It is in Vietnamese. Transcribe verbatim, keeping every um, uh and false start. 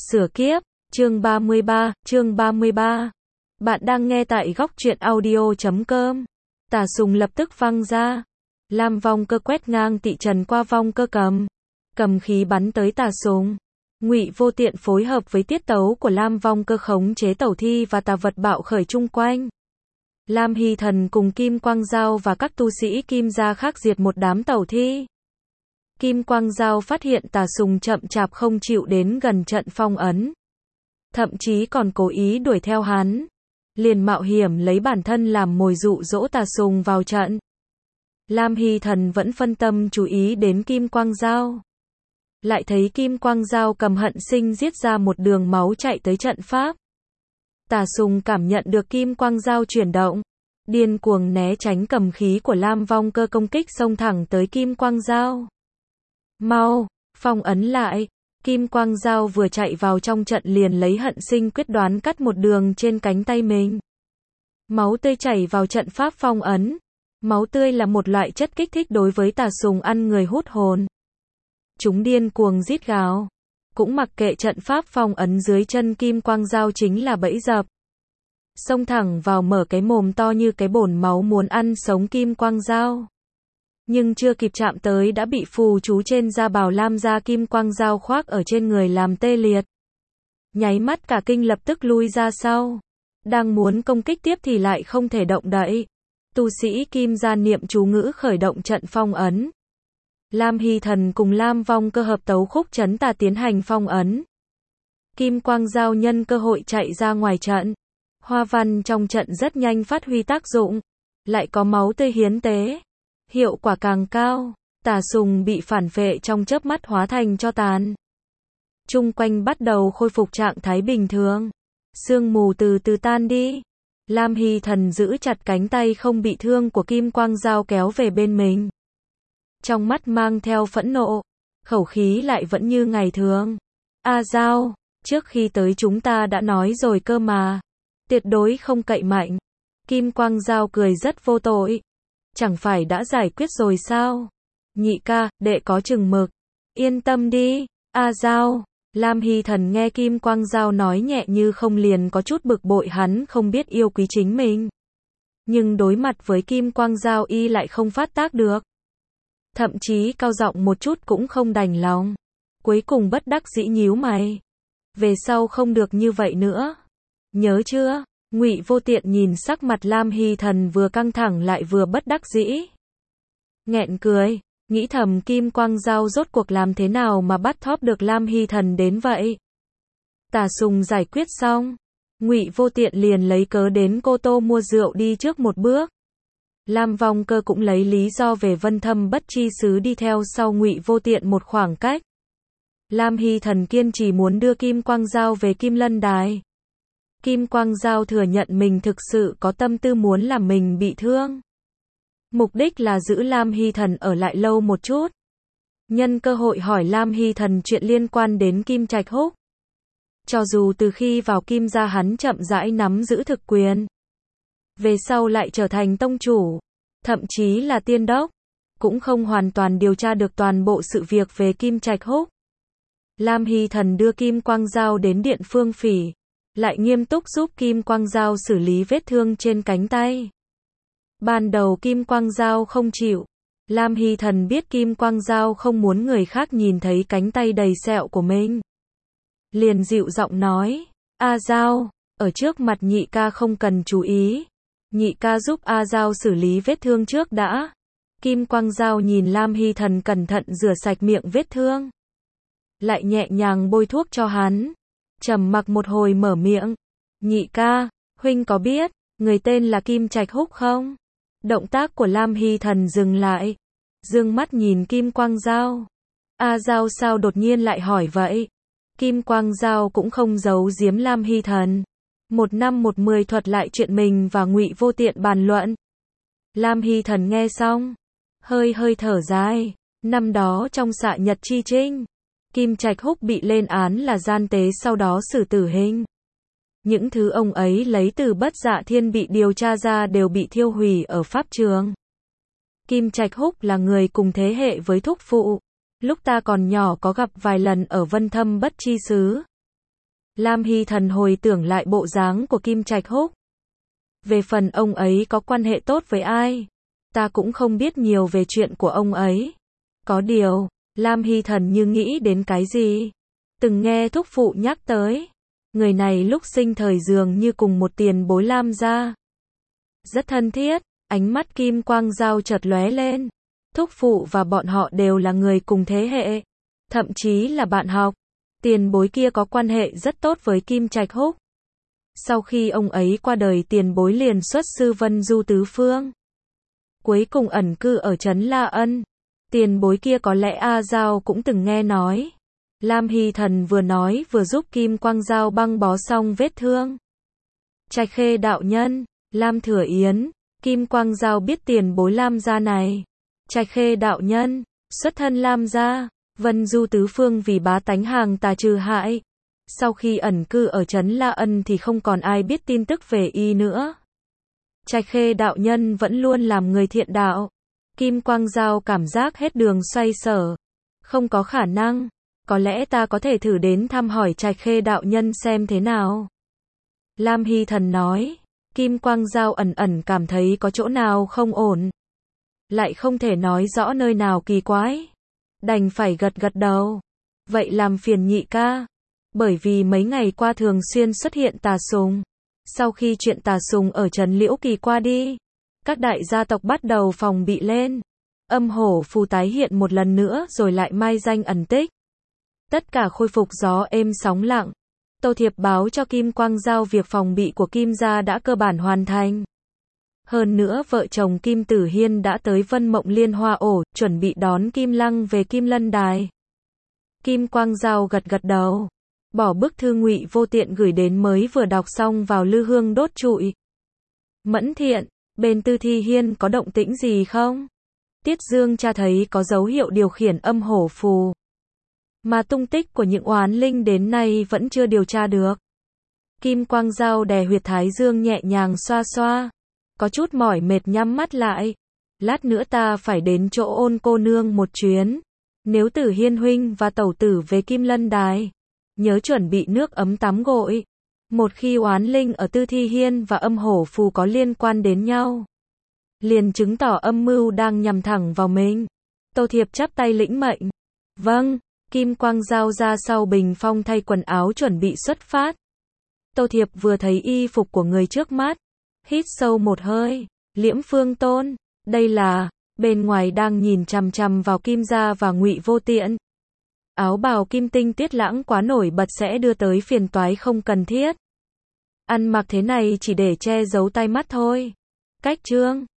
Sửa kiếp, chương ba mươi ba, chương ba mươi ba. Bạn đang nghe tại góc truyện audio chấm com. Tà sùng lập tức văng ra. Lam Vong Cơ quét ngang tị trần qua Vong Cơ cầm. Cầm khí bắn tới tà sùng. Ngụy Vô Tiện phối hợp với tiết tấu của Lam Vong Cơ khống chế tẩu thi và tà vật bạo khởi chung quanh. Lam Hy Thần cùng Kim Quang Dao và các tu sĩ Kim gia khác diệt một đám tẩu thi. Kim Quang Dao phát hiện tà sùng chậm chạp không chịu đến gần trận phong ấn. Thậm chí còn cố ý đuổi theo hắn. Liền mạo hiểm lấy bản thân làm mồi dụ dỗ tà sùng vào trận. Lam Hy Thần vẫn phân tâm chú ý đến Kim Quang Dao. Lại thấy Kim Quang Dao cầm hận sinh giết ra một đường máu chạy tới trận pháp. Tà sùng cảm nhận được Kim Quang Dao chuyển động. Điên cuồng né tránh cầm khí của Lam Vong Cơ công kích xông thẳng tới Kim Quang Dao. Mau, phong ấn lại. Kim Quang Dao vừa chạy vào trong trận liền lấy hận sinh quyết đoán cắt một đường trên cánh tay mình. Máu tươi chảy vào trận pháp phong ấn. Máu tươi là một loại chất kích thích đối với tà sùng ăn người hút hồn. Chúng điên cuồng rít gào. Cũng mặc kệ trận pháp phong ấn dưới chân Kim Quang Dao chính là bẫy dập. Xông thẳng vào mở cái mồm to như cái bồn máu muốn ăn sống Kim Quang Dao. Nhưng chưa kịp chạm tới đã bị phù chú trên da bào lam da Kim Quang Dao khoác ở trên người làm tê liệt. Nháy mắt cả kinh lập tức lui ra sau. Đang muốn công kích tiếp thì lại không thể động đậy. Tu sĩ Kim gia niệm chú ngữ khởi động trận phong ấn. Lam Hy Thần cùng Lam Vong Cơ hợp tấu khúc trấn tà tiến hành phong ấn. Kim Quang Dao nhân cơ hội chạy ra ngoài trận. Hoa văn trong trận rất nhanh phát huy tác dụng. Lại có máu tươi hiến tế. Hiệu quả càng cao, tà sùng bị phản phệ trong chớp mắt hóa thành tro tàn. Chung quanh bắt đầu khôi phục trạng thái bình thường. Sương mù từ từ tan đi. Lam Hy Thần giữ chặt cánh tay không bị thương của Kim Quang Dao kéo về bên mình. Trong mắt mang theo phẫn nộ, khẩu khí lại vẫn như ngày thường. A Dao, trước khi tới chúng ta đã nói rồi cơ mà. Tuyệt đối không cậy mạnh. Kim Quang Dao cười rất vô tội. Chẳng phải đã giải quyết rồi sao? Nhị ca, đệ có chừng mực. Yên tâm đi, A Dao. Lam Hy Thần nghe Kim Quang Dao nói nhẹ như không liền có chút bực bội hắn không biết yêu quý chính mình. Nhưng đối mặt với Kim Quang Dao y lại không phát tác được. Thậm chí cao giọng một chút cũng không đành lòng. Cuối cùng bất đắc dĩ nhíu mày. Về sau không được như vậy nữa. Nhớ chưa? Ngụy Vô Tiện nhìn sắc mặt Lam Hy Thần vừa căng thẳng lại vừa bất đắc dĩ. Nghẹn cười, nghĩ thầm Kim Quang Dao rốt cuộc làm thế nào mà bắt thóp được Lam Hy Thần đến vậy. Tà sùng giải quyết xong, Ngụy Vô Tiện liền lấy cớ đến Cô Tô mua rượu đi trước một bước. Lam Vong Cơ cũng lấy lý do về Vân Thâm Bất Chi Xứ đi theo sau Ngụy Vô Tiện một khoảng cách. Lam Hy Thần kiên trì muốn đưa Kim Quang Dao về Kim Lân Đài. Kim Quang Dao thừa nhận mình thực sự có tâm tư muốn làm mình bị thương. Mục đích là giữ Lam Hy Thần ở lại lâu một chút. Nhân cơ hội hỏi Lam Hy Thần chuyện liên quan đến Kim Trạch Húc. Cho dù từ khi vào Kim gia hắn chậm rãi nắm giữ thực quyền. Về sau lại trở thành tông chủ. Thậm chí là tiên đốc. Cũng không hoàn toàn điều tra được toàn bộ sự việc về Kim Trạch Húc. Lam Hy Thần đưa Kim Quang Dao đến Điện Phương Phỉ. Lại nghiêm túc giúp Kim Quang Dao xử lý vết thương trên cánh tay. Ban đầu Kim Quang Dao không chịu. Lam Hy Thần biết Kim Quang Dao không muốn người khác nhìn thấy cánh tay đầy sẹo của mình. Liền dịu giọng nói, A Dao, ở trước mặt nhị ca không cần chú ý. Nhị ca giúp A Dao xử lý vết thương trước đã. Kim Quang Dao nhìn Lam Hy Thần cẩn thận rửa sạch miệng vết thương. Lại nhẹ nhàng bôi thuốc cho hắn. Trầm mặc một hồi mở miệng. Nhị ca, huynh có biết, người tên là Kim Trạch Húc không? Động tác của Lam Hy Thần dừng lại. Dương mắt nhìn Kim Quang Dao. A Dao sao đột nhiên lại hỏi vậy? Kim Quang Dao cũng không giấu giếm Lam Hy Thần. Một năm một mười thuật lại chuyện mình và Ngụy Vô Tiện bàn luận. Lam Hy Thần nghe xong. Hơi hơi thở dài. Năm đó trong xạ nhật chi trinh. Kim Trạch Húc bị lên án là gian tế sau đó xử tử hình. Những thứ ông ấy lấy từ Bất Dạ Thiên bị điều tra ra đều bị thiêu hủy ở pháp trường. Kim Trạch Húc là người cùng thế hệ với thúc phụ. Lúc ta còn nhỏ có gặp vài lần ở Vân Thâm Bất Chi Xứ. Lam Hy Thần hồi tưởng lại bộ dáng của Kim Trạch Húc. Về phần ông ấy có quan hệ tốt với ai, ta cũng không biết nhiều về chuyện của ông ấy. Có điều, Lam Hy Thần như nghĩ đến cái gì. Từng nghe thúc phụ nhắc tới. Người này lúc sinh thời dường như cùng một tiền bối Lam gia. Rất thân thiết, ánh mắt Kim Quang Dao chợt lóe lên. Thúc phụ và bọn họ đều là người cùng thế hệ. Thậm chí là bạn học. Tiền bối kia có quan hệ rất tốt với Kim Trạch Húc. Sau khi ông ấy qua đời tiền bối liền xuất sư Vân Du tứ phương. Cuối cùng ẩn cư ở trấn La Ân. Tiền bối kia có lẽ A Giao cũng từng nghe nói. Lam Hy Thần vừa nói vừa giúp Kim Quang Dao băng bó xong vết thương. Trạch Khê đạo nhân, Lam Thừa Yến, Kim Quang Dao biết tiền bối Lam gia này. Trạch Khê đạo nhân, xuất thân Lam gia, Vân Du tứ phương vì bá tánh hàng tà trừ hại. Sau khi ẩn cư ở trấn La Ân thì không còn ai biết tin tức về y nữa. Trạch Khê đạo nhân vẫn luôn làm người thiện đạo. Kim Quang Dao cảm giác hết đường xoay sở. Không có khả năng. Có lẽ ta có thể thử đến thăm hỏi Trạch Khê đạo nhân xem thế nào. Lam Hy Thần nói. Kim Quang Dao ẩn ẩn cảm thấy có chỗ nào không ổn. Lại không thể nói rõ nơi nào kỳ quái. Đành phải gật gật đầu. Vậy làm phiền nhị ca. Bởi vì mấy ngày qua thường xuyên xuất hiện tà sùng. Sau khi chuyện tà sùng ở trấn Liễu Kỳ qua đi, các đại gia tộc bắt đầu phòng bị lên. Âm hổ phù tái hiện một lần nữa rồi lại mai danh ẩn tích. Tất cả khôi phục gió êm sóng lặng. Tô Thiệp báo cho Kim Quang Dao việc phòng bị của Kim gia đã cơ bản hoàn thành. Hơn nữa vợ chồng Kim Tử Hiên đã tới Vân Mộng Liên Hoa ổ, chuẩn bị đón Kim Lăng về Kim Lân Đài. Kim Quang Dao gật gật đầu. Bỏ bức thư Ngụy Vô Tiện gửi đến mới vừa đọc xong vào lư hương đốt trụi. Mẫn Thiện, bên Tư Thi Hiên có động tĩnh gì không? Tiết Dương tra thấy có dấu hiệu điều khiển âm hổ phù. Mà tung tích của những oán linh đến nay vẫn chưa điều tra được. Kim Quang Dao đè huyệt thái dương nhẹ nhàng xoa xoa. Có chút mỏi mệt nhắm mắt lại. Lát nữa ta phải đến chỗ Ôn cô nương một chuyến. Nếu Tử Hiên huynh và tẩu tử về Kim Lân Đài, nhớ chuẩn bị nước ấm tắm gội. Một khi oán linh ở Tư Thi Hiên và âm hổ phù có liên quan đến nhau, liền chứng tỏ âm mưu đang nhằm thẳng vào mình. Tô Thiệp chắp tay lĩnh mệnh. Vâng. Kim Quang Dao ra sau bình phong thay quần áo chuẩn bị xuất phát. Tô Thiệp vừa thấy y phục của người trước mắt, hít sâu một hơi. Liễm Phương Tôn, đây là, bên ngoài đang nhìn chằm chằm vào Kim gia và Ngụy Vô Tiện. Áo bào kim tinh tiết lãng quá nổi bật sẽ đưa tới phiền toái không cần thiết. Ăn mặc thế này chỉ để che giấu tai mắt thôi. Cách chương